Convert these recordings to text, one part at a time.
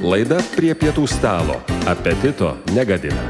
Laida prie pietų stalo. Apetito negadina.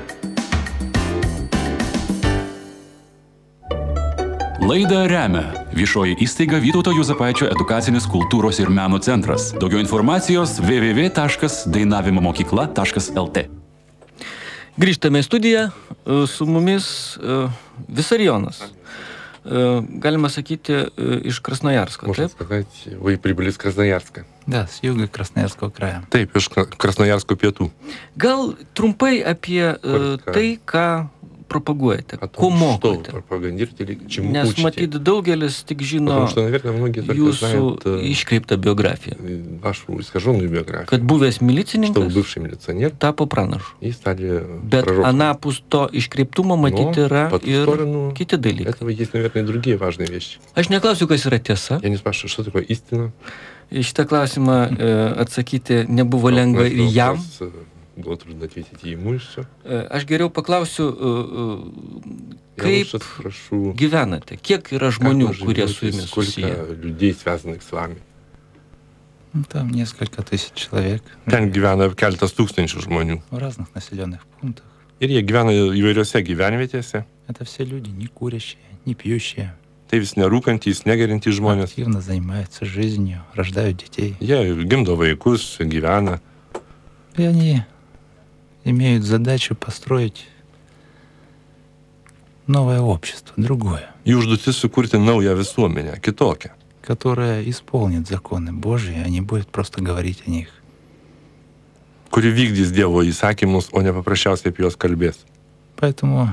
Laidą remia viešoji įstaiga Vytauto Juozapaičio edukacinis kultūros ir meno centras. Daugiau informacijos www.dainavimomokykla.lt. Grįžtame į studiją, su mumis Vissarionas. Galima sakyti, iš Krasnojarsko, Можно taip? сказать, вы прибыли из Красноярска. Да, с юга Красноярского края. Taip, iš Krasnojarsko pietų. Gal trumpai apie tai, ką propaguojate, ko mokote? Что пропагандируете или чему Nes учите? matyt, daugelis tik žino Потому что, наверное, многие только jūsų знают iškreiptą biografiją. вашу искаженную биографию. Kad buvęs Что вы milicininkas бывший милиционер tapo pranašu. и стали Bet пророком. anapus to iškreiptumo matyti yra по ту ir сторону kiti dalykai. этого есть, наверное, и другие важные вещи. Aš neklausiu, kas yra tiesa. Я не спрашиваю, что такое истина. Į šitą klausimą atsakyti nebuvo lengva ir jam. Было трудно ответить и ему, и все. Aš geriau paklausiu, Я kaip лучше спрошу, gyvenate, kiek yra как žmonių, вы kurie su живете, jumis susiję. сколько людей, связанных с вами. Ну, там несколько тысяч человек Ten gyvena keletas tūkstančių žmonių. в разных населенных пунктах. Ir jie gyvena įvairiose gyvenvietėse. Это все люди не курящие, не пьющие, Tai vis nerūkantys, negerintys žmonės. активно занимаются жизнью, рождают детей. Jie gimdo vaikus, gyvena. И они имеют задачу построить новое общество, другое, Jų užduotis sukurti naują visuomenę, kitokią, которое исполнит законы Божьи, а не будет просто говорить о них. kuri vykdys Dievo įsakymus, o ne paprasčiausiai apie juos kalbės. Поэтому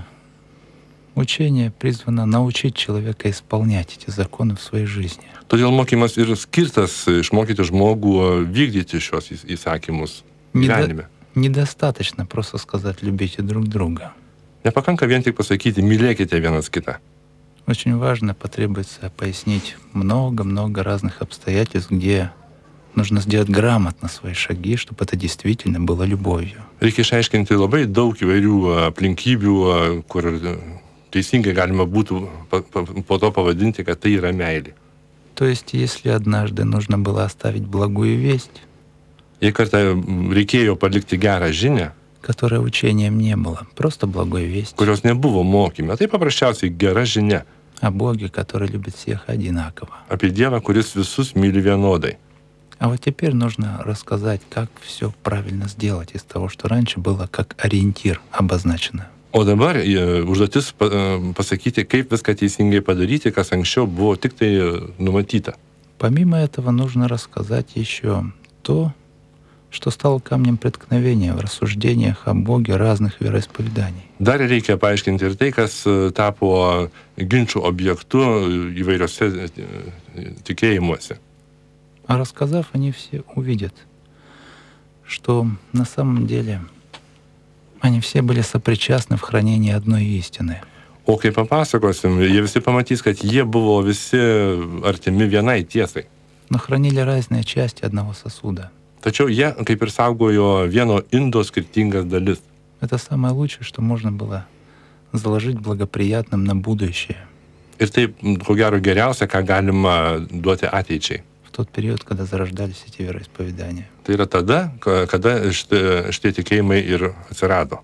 учение призвано научить человека исполнять эти законы в своей жизни. Todėl mokymas ir skirtas išmokyti žmogų vykdyti šios įsakymus gyvenime. Недостаточно просто сказать «любите друг друга». Nepakanka vien tik pasakyti, mylėkite vienas kitą. Очень важно, потребуется пояснить много-много разных обстоятельств, где нужно сделать грамотно свои шаги, чтобы это действительно было любовью. Reikia išaiškinti labai daug įvairių aplinkybių, kur teisingai galima būtų po to pavadinti, kad tai yra meilė. То есть, если однажды нужно было оставить благую весть, Jei kartą reikėjo palikti gerą žinią, которой учением не было, просто благой весть kurios nebuvo mokyme, tai paprasčiausiai gera žinia о Боге, который любит всех одинаково. apie Dievą, kuris visus myli vienodai. А вот теперь нужно рассказать, как все правильно сделать из того, что раньше было как ориентир обозначено. O dabar užduotis pasakyti, kaip viską teisingai padaryti, kas anksčiau buvo tik tai numatyta. Помимо этого нужно рассказать еще то, что стало камнем преткновения в рассуждениях о Боге разных вероисповеданий. Dar reikia paaiškinti ir tai, kas tapo ginčių objektu įvairiose tikėjimuose. А рассказав, они все увидят, что на самом деле они все были сопричастны в хранении одной истины. O kai papasakosim, jie visi pamatys, kad jie buvo visi artimi vienai tiesai. Но хранили разные части одного сосуда. Tačiau jie kaip ir saugojo vieno indo skirtingas dalis. Это самое лучшее, что можно было заложить благоприятным на будущее. Ir tai, ko gero, geriausia, ką galima duoti ateičiai. В тот период, когда зарождались эти вероисповедания. Tai yra tada, kada šitie tikėjimai ir atsirado.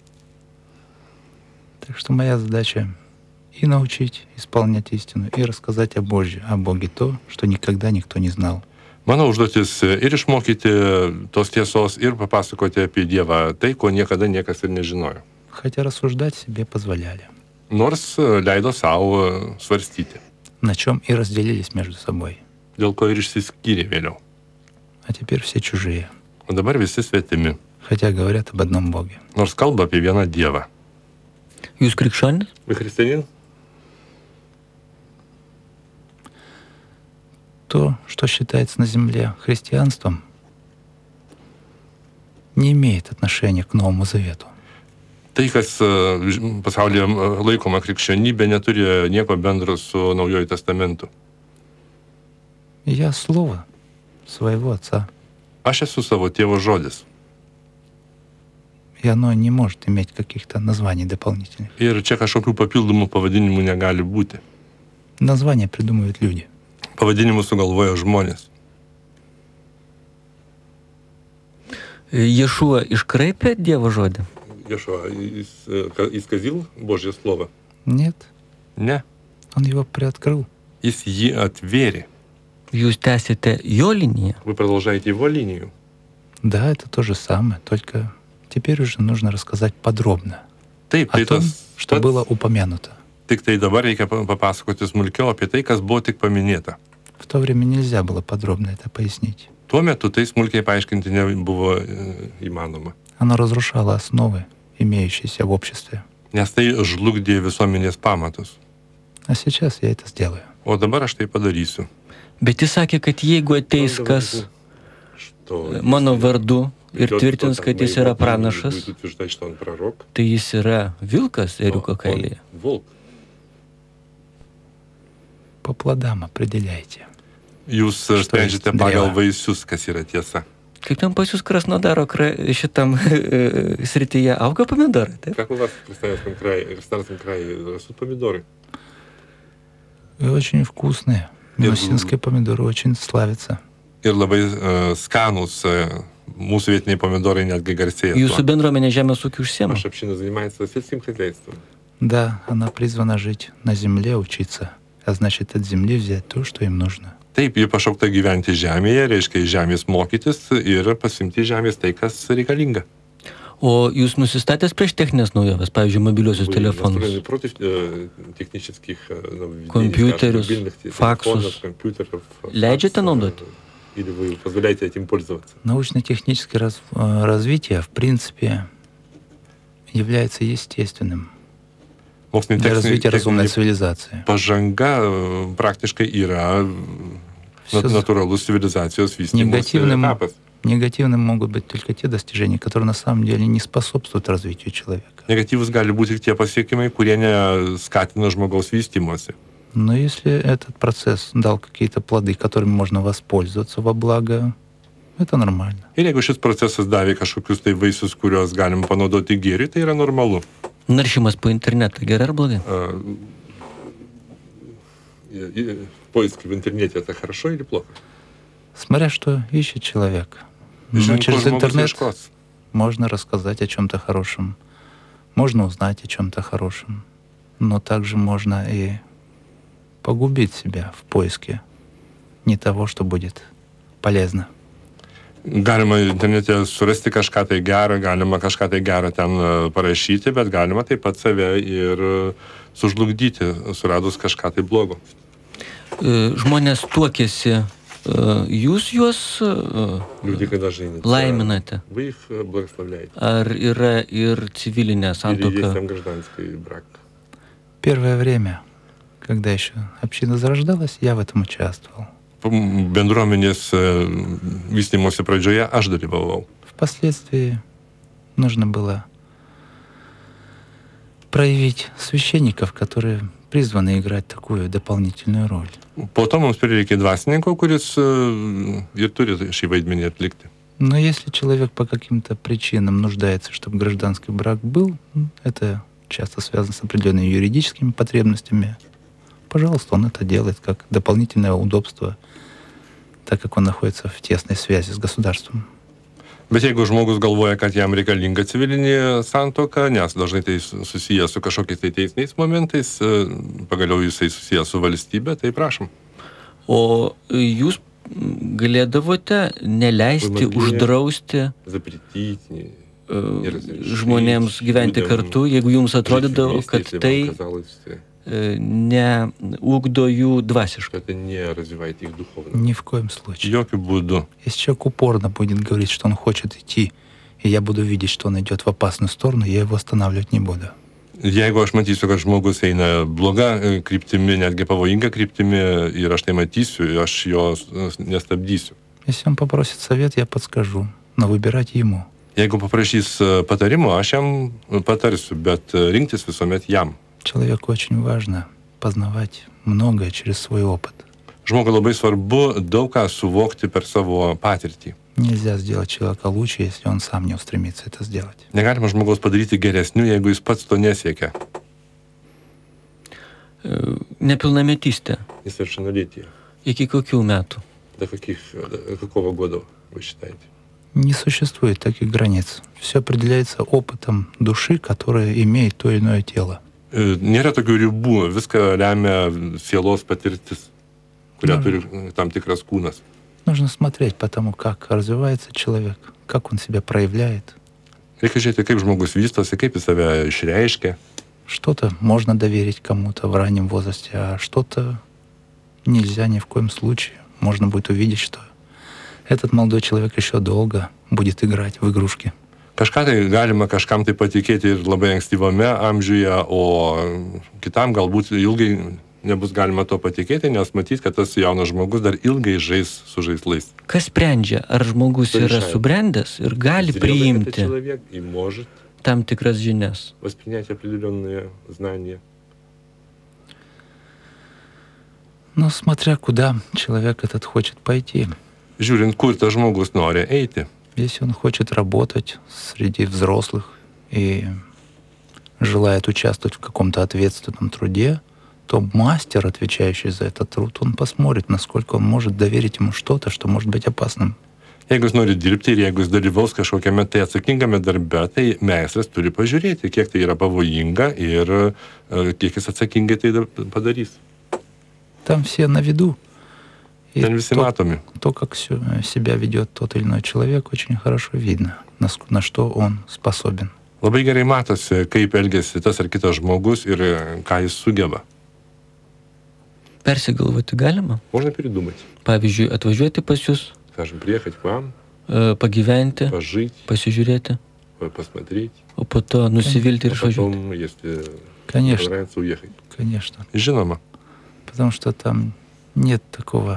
Так что моя задача и научить исполнять истину, и рассказать о Боге то, что никогда никто не знал. Mano užduotis ir išmokyti tos tiesos, ir papasakoti apie Dievą tai, ko niekada niekas ir nežinojo. Хотя рассуждать себе позволяли. Nors leido savo svarstyti, На чем и разделились между собой. dėl ko ir išsiskyrė vėliau. А теперь все чужие. O dabar visi svetimi, Хотя говорят об одном Боге. nors kalba apie vieną Dievą. Jūs krikščionis? Христианин? То, что считается на земле христианством, не имеет отношения к Новому Завету. Tai, kas pasaulyje laikoma krikščionybė, neturi nieko bendro su Naujoju testamentu. Я слово своего Отца, Aš esu savo tėvo žodis. и оно не может иметь каких-то названий дополнительных. Ir čia kažkokių papildomų pavadinimų negali būti. Названия придумывают люди. Pavadinimus sugalvoja žmonės. Ješua iškraipė Dievo žodį? Ješua исказил Божье слово? Нет, Не. он его приоткрыл. Jis jį atvėrė. Jūs tęsite jo liniją? Вы продолжаете его линию. Да, это то же самое, только теперь уже нужно рассказать подробно Taip, о tai том, tas что pats, было упомянуто. tik tai dabar reikia papasakoti smulkiau apie tai, kas buvo tik paminėta. В то время нельзя было подробно это пояснить. Tuo metu tai smulkiai paaiškinti nebuvo įmanoma. Оно разрушало основы, имеющиеся в обществе. Nes tai žlugdė visuomenės pamatus. А сейчас я это сделаю. O dabar aš tai padarysiu. Bet jis sakė, kad jeigu ateis kas mano vardu ir tvirtins, kad jis yra pranašas, tai jis yra vilkas ėriuko kailyje. По плодам определяйте. Jūs sprendžiate pagal vaisius, kas yra tiesa. Kaip там pas jūs Krasnodaro šitam srityje auga pomidorai, taip? Как у вас в Краснодарском крае растут помидоры? И очень вкусные. Минусинские помидоры очень славятся. Ir labai skanus mūsų vietiniai pomidorai netgi garsėja. Jūsų bendruomenė žemės ūkiu užsiema? Наша община занимается сельским хозяйством. Да, она призвана жить на земле, учиться, а значит от земли взять то, что им нужно. Taip, ji pašaukta gyventi žemėje, reiškia iš žemės mokytis ir pasimti iš žemės tai, kas reikalinga. O jūs nusistatęs prieš techninės naujoves, pavyzdžiui, mobiliuosius telefonus? Kompiuterius, faksus. Leidžiate naudoti? Или вы позволяете этим пользоваться? Научно-техническое развитие, в принципе, является естественным для развития разумной цивилизации. Pažanga praktiškai yra natūralus civilizacijos vystymosi etapas. Негативным могут быть только те достижения, которые на самом деле не способствуют развитию человека. Negatyvus gali būti tie pasiekimai, kurie neskatina žmogaus vystymosi. Но если этот процесс дал какие-то плоды, которыми можно воспользоваться во благо, это нормально. Ir jeigu šis procesas davė kažkokius tai vaisius, kuriuos galima panaudoti gėriui, tai yra normalu. Naršymas po internetą gerai ar blogai? Поиск в интернете — это хорошо или плохо? Смотря что ищет человек. Но через интернет можно рассказать о чем-то хорошем, можно узнать о чем-то хорошем, но также можно и погубить себя в поиске не того, что будет полезно. Galima internete surasti kažką tai gerą, galima kažką tai gerą ten parašyti, bet galima taip pat save ir sužlugdyti, suradus kažką tai blogo. Žmonės tuokėsi, jūs juos laiminate? Ar yra ir civilinė santuoka? Первое время, когда еще община зарождалась, я в этом участвовал. Bendruomenės vystymosi pradžioje aš dalyvavau. Впоследствии нужно было проявить священников, которые призваны играть такую дополнительную роль. Po to mums prireikė dvasininko, kuris ir turi šį vaidmenį atlikti. Но если человек по каким-то причинам нуждается, чтобы гражданский брак был, это часто связано с определенными юридическими потребностями, пожалуйста, он это делает как дополнительное удобство, так как он находится в тесной связи с государством. Bet jeigu žmogus galvoja, kad jam reikalinga civilinė santuoka, nes dažnai tai susijęs su kažkokiais tai teisiniais momentais, pagaliau jisai susijęs su valstybė, tai prašom. O jūs galėdavote neleisti, uždrausti žmonėms gyventi kartu, jeigu jums atrodydavo, kad tai неугдо jų dvasiškai. Ни в коем случае. Jokių būdų. Если человек упорно будет говорить, что он хочет идти, и я буду видеть, что он идет в опасную сторону, я его останавливать не буду. Jeigu aš matysiu, kad žmogus eina bloga kryptimi, netgi pavojinga kryptimi, ir aš tai matysiu, aš jo nestabdysiu. Если он попросит совет, я подскажу, но выбирать ему. Jeigu paprašys patarimo, aš jam patarsiu, bet rinktis visuomet jam. Человеку очень важно познавать многое через свой опыт. Žmogui labai svarbu daug ką suvokti per savo patirtį. Nельзя сделать человека лучше, если он сам не устремится это сделать. Negalima žmogaus padaryti geresniu, jeigu jis pats to nesiekia. Nepilnametystė. Несовершеннолетие. Iki kokių metų? До какого года вы считаете? Не существует таких границ. Все определяется опытом души, которая имеет то или иное тело. Nėra tokių ribų, viską lemia sielos patirtis, kurią turi tam tikras kūnas. Нужно смотреть по тому, как развивается человек, как он себя проявляет. Reikia žiūrėti, kaip žmogus vystosi, kaip jis save išreiškia. Что-то можно доверить кому-то в раннем возрасте, а что-то нельзя ни в коем случае. Можно будет увидеть, что этот молодой человек еще долго будет играть в игрушки. Kažką tai galima kažkam tai patikėti ir labai ankstyvame amžiuje, o kitam galbūt ilgai nebus galima to patikėti, nes matys, kad tas jaunas žmogus dar ilgai žais su žaislais. Kas sprendžia, ar žmogus yra subrendęs ir gali priimti tam tikras žinias? Ну, смотря куда человек этот хочет пойти. Žiūrint, kur tas žmogus nori eiti. Если он хочет работать среди взрослых и желает участвовать в каком-то ответственном труде, то мастер, отвечающий за этот труд, он посмотрит, насколько он может доверить ему что-то, что может быть опасным. Jeigu jis nori dirbti ir jeigu jis dalyvaus kažkokiame tai atsakingame darbe, tai meistras turi pažiūrėti, kiek tai yra pavojinga ir kiek jis atsakingai tai padarys. Там все на виду. И Ten visi matomi. То, как себя ведет тот или иной человек, очень хорошо видно, на что он способен. Labai gerai matosi, kaip elgesi tas ar kitas žmogus ir ką jis sugeba. Persigalvoti galima? Можно передумать. Pavyzdžiui, atvažiuoti pas jūs, Скажем, приехать к вам, pagyventi, пожить, pasižiūrėti, посмотреть. o po to nusivilti ir А išvažiuoti. потом, если Конечно, понравится, уехать. конечно. Žinoma. Потому что там нет такого,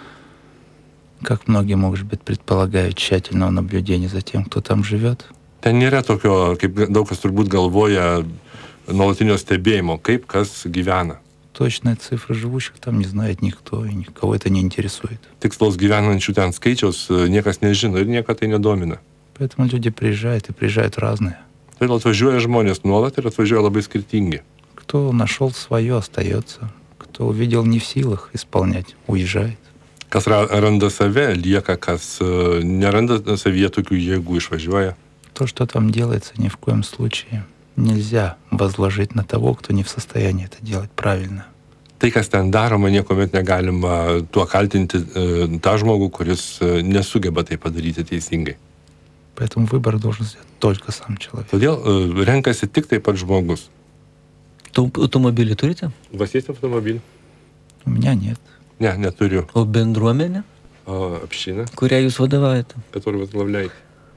как многие, может быть, предполагают, тщательного наблюдения за тем, кто там живет. Ten nėra tokio, kaip daug kas turbūt galvoja, nuolatinio stebėjimo, kaip kas gyvena. Точные цифры живущих там не знает никто, и никого это не интересует. Tikslaus gyvenančių ten skaičiaus niekas nežino ir nieko tai nedomina. Поэтому люди приезжают, и приезжают разные. Todėl atvažiuoja žmonės nuolat ir atvažiuoja labai skirtingi. Кто нашел свое, остается. Кто увидел не в силах исполнять, уезжает. Kas randa save, lieka, kas neranda savyje tokių jėgų, išvažiuoja. То, что там делается, ни в коем случае нельзя возложить на того, кто не в состоянии это делать правильно. Tai, kas ten daroma, niekuomet negalima tuo kaltinti tą žmogų, kuris nesugeba tai padaryti teisingai. Поэтому выбор должен сделать только сам человек. Todėl renkasi tik taip pat žmogus. Automobilį turite? У вас есть автомобиль? У меня нет. Ne, neturiu. O bendruomenė, Община, kurią jūs vadovaujate? которую возглавляете.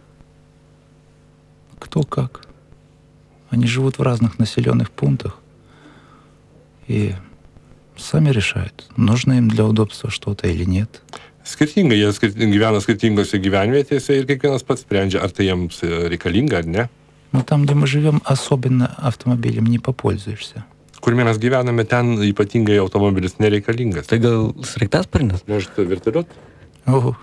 Кто как. Они живут в разных населенных пунктах и сами решают, нужно им для удобства что-то или нет. Skirtingai, jie gyvena skirtingose gyvenvietėse ir kiekvienas pats sprendžia, ar tai jiems reikalinga ar ne. Но там, где мы живем, особенно автомобилем не попользуешься. Kur mes gyvename, ten ypatingai automobilis nereikalingas. Tai gal sraigtasparnis? Может, вертолет? Ого.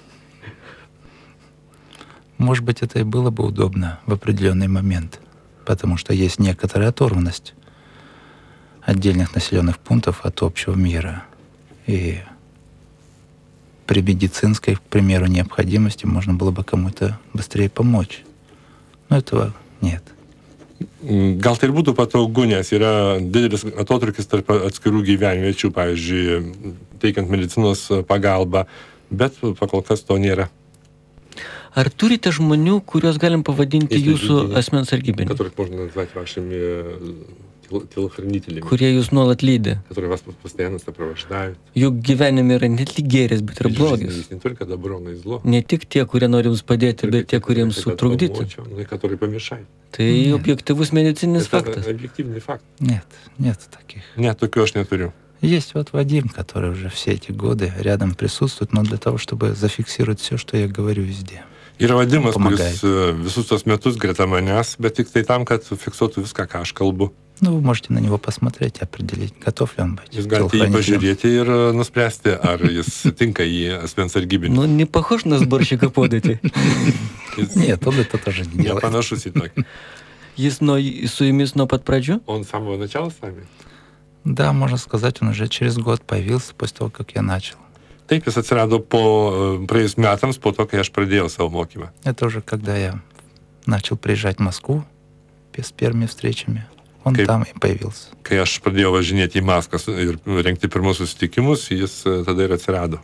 Может быть, это и было бы удобно в определенный момент, потому что есть некоторая оторванность отдельных населенных пунктов от общего мира. И при медицинской, к примеру, необходимости можно было бы кому-то быстрее помочь. Но этого нет. Gal tai ir būtų patogu, nes yra didelis atotrukis tarp atskirų gyvenviečių, pavyzdžiui, teikiant medicinos pagalbą, bet pakol kas to nėra. Ar turite žmonių, kuriuos galim pavadinti jūsų asmens sargybiniais? Которых можно назвать вашими телохранителями. Kurie jūs nuolat lydi? Которые вас постоянно сопровождают. Juk gyvenime yra ne tik gėris, bet ir blogis. Не только добро, но и зло. Ne tik tie, kurie nori jums padėti, bet tie, kurie jums sutrukdyti. Но и которые помешают. Tai objektyvus medicininis faktas. Это объективный факт. Нет, нет таких. Нет, tokių aš neturiu. Есть вот Вадим, который уже все эти годы рядом присутствует, но для того, чтобы зафиксировать все, что я говорю везде. Yra Vadimas, kuris visus tos metus greta manęs, bet tik tai tam, kad fiksuotų viską, ką aš kalbu. Ну, вы можете на него посмотреть и определить, готов ли он быть. Jūs galite jį pažiūrėti ir nuspręsti, ar jis tinka į asmens sargybinį. Ну, не похож на сборщика подати. Нет, он это тоже не делает. Nepanašus į tokį. Jis su jumis nuo pat pradžių? Он с самого начала с вами? Да, можно сказать, он уже через год появился после того, как я начал. Taip, jis atsirado praėjus metams po to, kai aš pradėjau savo mokymą. Это уже когда я начал приезжать в Москву с первыми встречами. Он там и появился. Kai aš pradėjau važinėti į Maskvą ir rengti pirmus susitikimus, jis tada ir atsirado.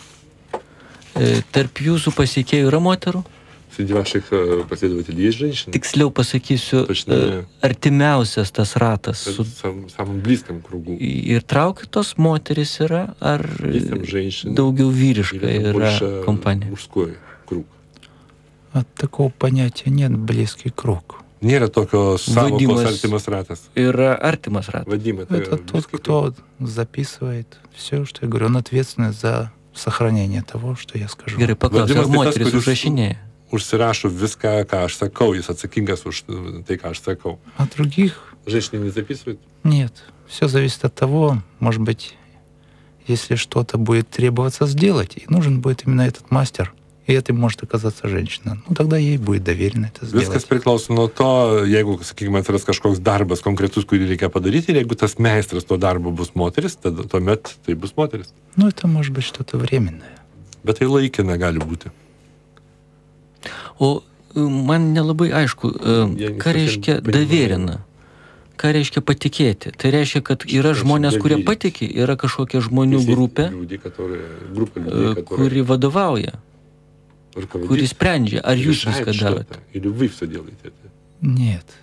Tarp jūsų pasekėjų yra moterų? Среди ваших последователей есть женщины? Tiksliau pasakysiu, artimiausias tas ratas. В самом близком кругу. Ir trauktos moteris yra, ar daugiau vyriška yra kompanija? Мужской круг. Такого понятия нет, близкий круг. Nėra tokios savokos artimas ratas. Yra artimas ratas. Vadim, это тот, кто записывает все, что я говорю. Он ответственный за sохранение того, что я скажу. Gerai, paklausiu, ar moteris užrašinėja? Užsirašo viską, ką aš sakau, jis atsakingas už tai, ką aš sakau. А других? Женщины не записывают? Нет. Все зависит от того, может быть, если что-то будет требоваться сделать, и нужен будет именно этот мастер, и это может оказаться женщина. Ну, тогда ей будет доверено это сделать. Viskas priklauso nuo to, jeigu, sakykime, atsiras kažkoks darbas konkretus, kurį reikia padaryti, ir jeigu tas meistras to darbo bus moteris, tada tuomet tai bus moteris. Ну, это может быть что-то временное. Bet tai laikina gali būti. O man nelabai aišku, ką reiškia davėrina, ką reiškia patikėti. Tai reiškia, kad yra žmonės, kurie patikė, yra kažkokia žmonių grupė, kuri vadovauja, kuri sprendžia. Ar jūs viską darote? Нет.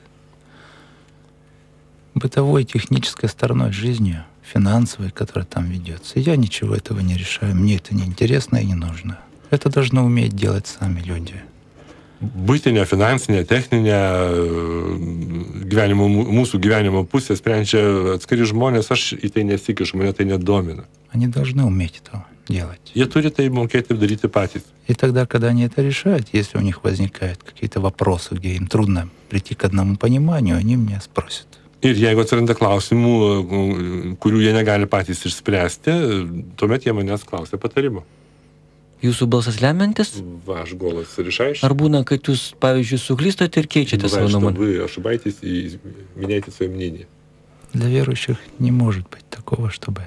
Бытовой, технической стороной жизни, финансовой, которая там ведется, я ничего этого не решаю. Мне это не интересно и не нужно. Это должны уметь делать сами люди. Buitinė, finansinė, techninė mūsų gyvenimo pusė sprendžia atskiri žmonės, aš į tai nesikišu, mane tai nedomina. Они должны уметь это делать. Jie turi tai mokėti daryti patys. И тогда, когда они это решают, если у них возникают какие-то вопросы, где им трудно прийти к одному пониманию, они меня спросят. Ir jeigu atsiranda klausimų, kurių jie negali patys išspręsti, tuomet jie manęs klausia patarimo. Jūsų balsas lemiantis? Ваш голос решающий. Ar būna, kad jūs, pavyzdžiui, suklystate ir keičiate savo nuomonę? Вы ошибаетесь и меняете свое мнение. Для верующих не может быть такого, чтобы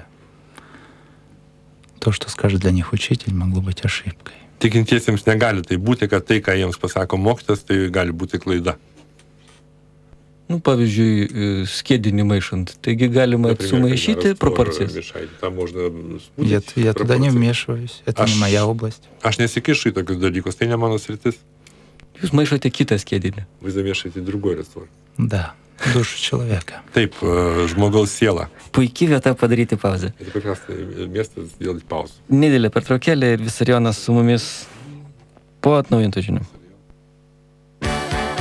то, что скажет для них учитель, могло быть ошибкой. Tikintiesiems negali tai būti, kad tai, ką jiems pasako mokytas, tai gali būti klaida. Nu, pavyzdžiui, skiedinį maišant. Taigi galima sumaišyti пропорцijas. Я туда не вмешиваюсь. Это не моя область. Aš nesikišu į tokius dalykus, tai ne mano sritis. Jūs maišote kitą skiedinį. Вы замешиваете другой раствор. Да, душу человека. Taip, žmogaus siela. Puikiai vieta padaryti pauzę. Это прекрасное место сделать паузу. Nedidelė pertraukėlė ir Vissarionas su mumis po atnaujintų žinių.